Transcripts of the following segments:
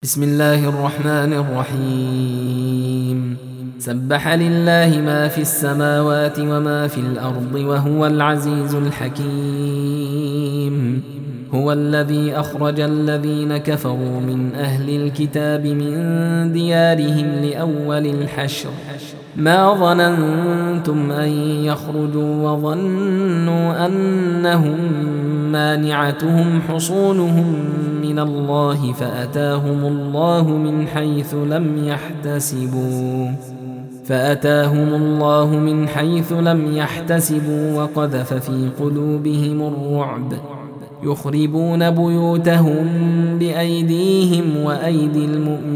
بسم الله الرحمن الرحيم. سبح لله ما في السماوات وما في الأرض وهو العزيز الحكيم. هو الذي أخرج الذين كفروا من أهل الكتاب من ديارهم لأول الحشر ما ظننتم أن يخرجوا وظنوا أنهم مانعتهم حصونهم من الله فأتاهم الله من حيث لم يحتسبوا وقذف في قلوبهم الرعب يخربون بيوتهم بأيديهم وأيدي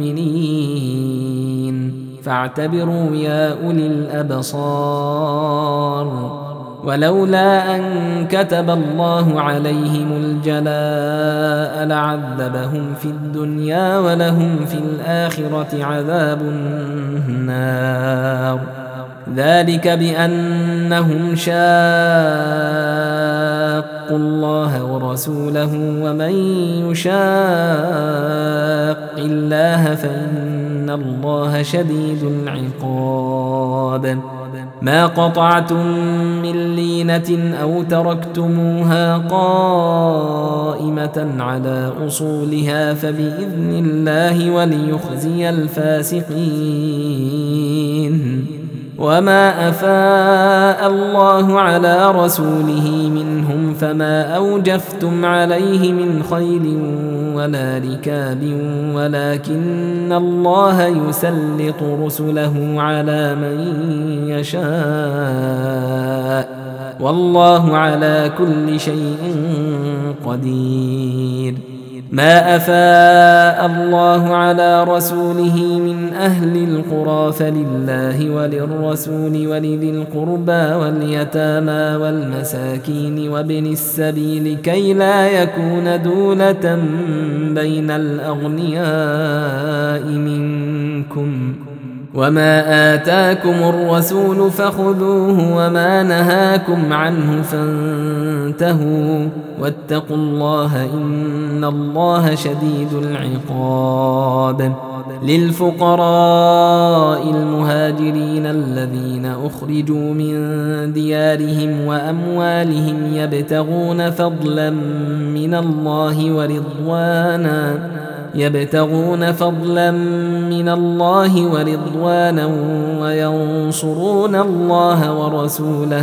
المؤمنين فاعتبروا يا أولي الأبصار. ولولا أن كتب الله عليهم الجلاء لعذبهم في الدنيا ولهم في الآخرة عذاب النار. ذلك بأنهم شاقوا الله ورسوله ومن يشاق الله فإن الله شديد العقاب. ما قطعتم من لينة أو تركتموها قائمة على أصولها فبإذن الله وليخزي الفاسقين. وما أفاء الله على رسوله منهم فما أوجفتم عليه من خيل ولا ركاب ولكن الله يسلط رسله على من يشاء والله على كل شيء قدير. ما أفاء الله على رسوله من أهل القرى فلله وللرسول ولذي القربى واليتامى والمساكين وابن السبيل كي لا يكون دولة بين الأغنياء منكم. وما آتاكم الرسول فخذوه وما نهاكم عنه فانتهوا واتقوا الله إن الله شديد العقاب. للفقراء المهاجرين الذين أخرجوا من ديارهم وأموالهم يبتغون فضلا من الله ورضوانا وينصرون الله ورسوله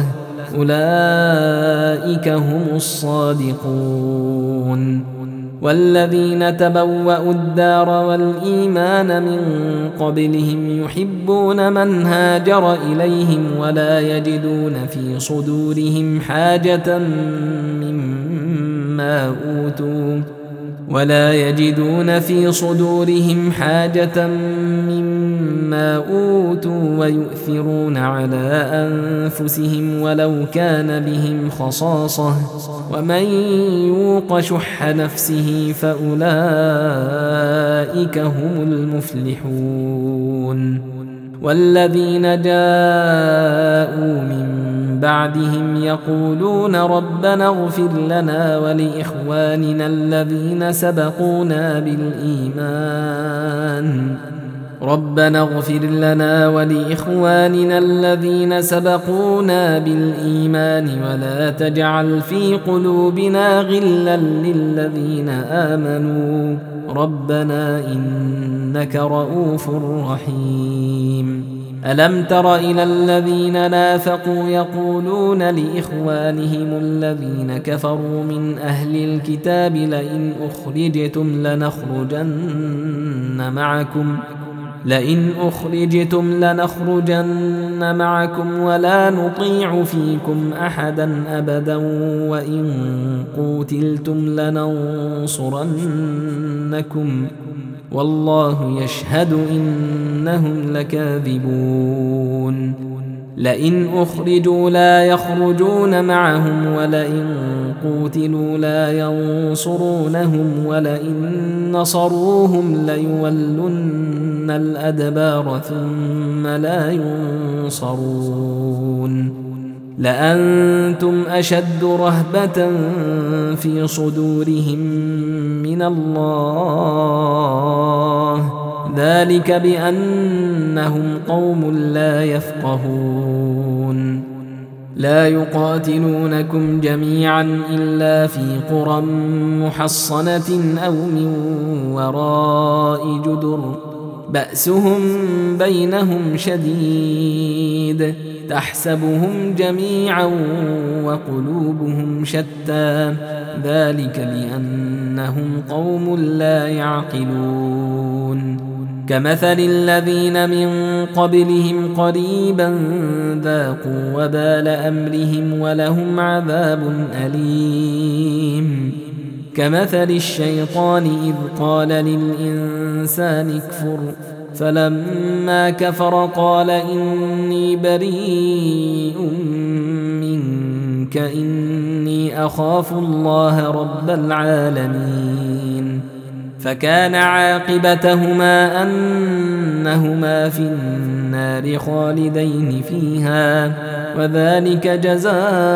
أولئك هم الصادقون. والذين تبوأوا الدار والإيمان من قبلهم يحبون من هاجر إليهم ولا يجدون في صدورهم حاجة مما أوتوا ويؤثرون على أنفسهم ولو كان بهم خصاصة ومن يوق شح نفسه فأولئك هم المفلحون. والذين جاءوا من بعدهم يقولون ربنا اغفر لنا ولإخواننا الذين سبقونا بالإيمان ولا تجعل في قلوبنا غلا للذين آمنوا ربنا إنك رؤوف رحيم. ألم تر إلى الذين نافقوا يقولون لإخوانهم الذين كفروا من أهل الكتاب لئن أخرجتم لنخرجن معكم ولا نطيع فيكم أحدا أبدا وإن قوتلتم لننصرنكم والله يشهد إنهم لكاذبون. لئن أخرجوا لا يخرجون معهم ولئن قوتلوا لا ينصرونهم ولئن نصروهم ليولن الأدبار ثم لا ينصرون. لأنتم أشد رهبة في صدورهم من الله ذلك بأنهم قوم لا يفقهون لا يقاتلونكم جميعا إلا في قرى محصنة أو من وراء جدر بأسهم بينهم شديد تحسبهم جميعا وقلوبهم شتى ذلك بأنهم قوم لا يعقلون كمثل الذين من قبلهم قريبا ذاقوا وبال أمرهم ولهم عذاب أليم كمثل الشيطان إذ قال للإنسان اكفر فلما كفر قال إني بريء منك إني أخاف الله رب العالمين فكان عاقبتهما أنهما في النار خالدين فيها وذلك جزاء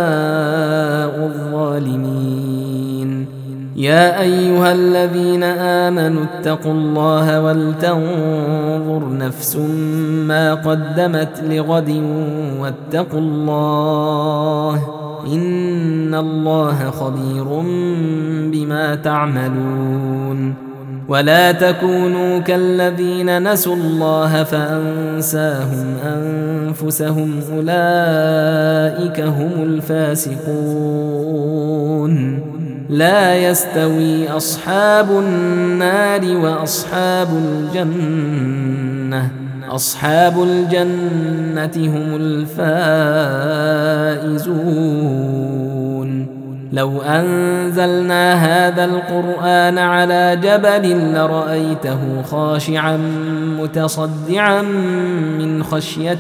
الظالمين يا أيها الذين آمنوا اتقوا الله ولتنظر نفس ما قدمت لغد واتقوا الله إن الله خبير بما تعملون ولا تكونوا كالذين نسوا الله فأنساهم أنفسهم أولئك هم الفاسقون لا يستوي أصحاب النار وأصحاب الجنة أصحاب الجنة هم الفائزون لو أنزلنا هذا القرآن على جبل لرأيته خاشعا متصدعا من خشية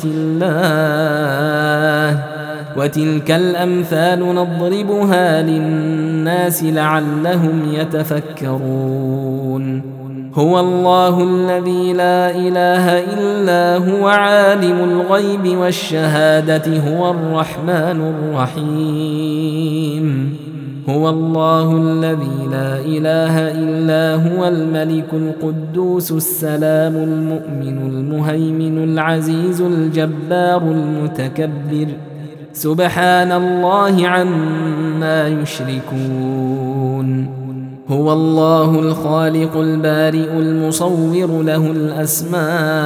الله وتلك الأمثال نضربها للناس لعلهم يتفكرون هو الله الذي لا إله إلا هو عالم الغيب والشهادة هو الرحمن الرحيم هو الله الذي لا إله إلا هو الملك القدوس السلام المؤمن المهيمن العزيز الجبار المتكبر سبحان الله عما يشركون هو الله الخالق البارئ المصور له الأسماء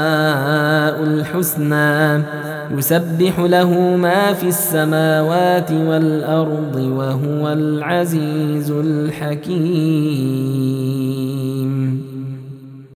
الحسنى يسبح له ما في السماوات والأرض وهو العزيز الحكيم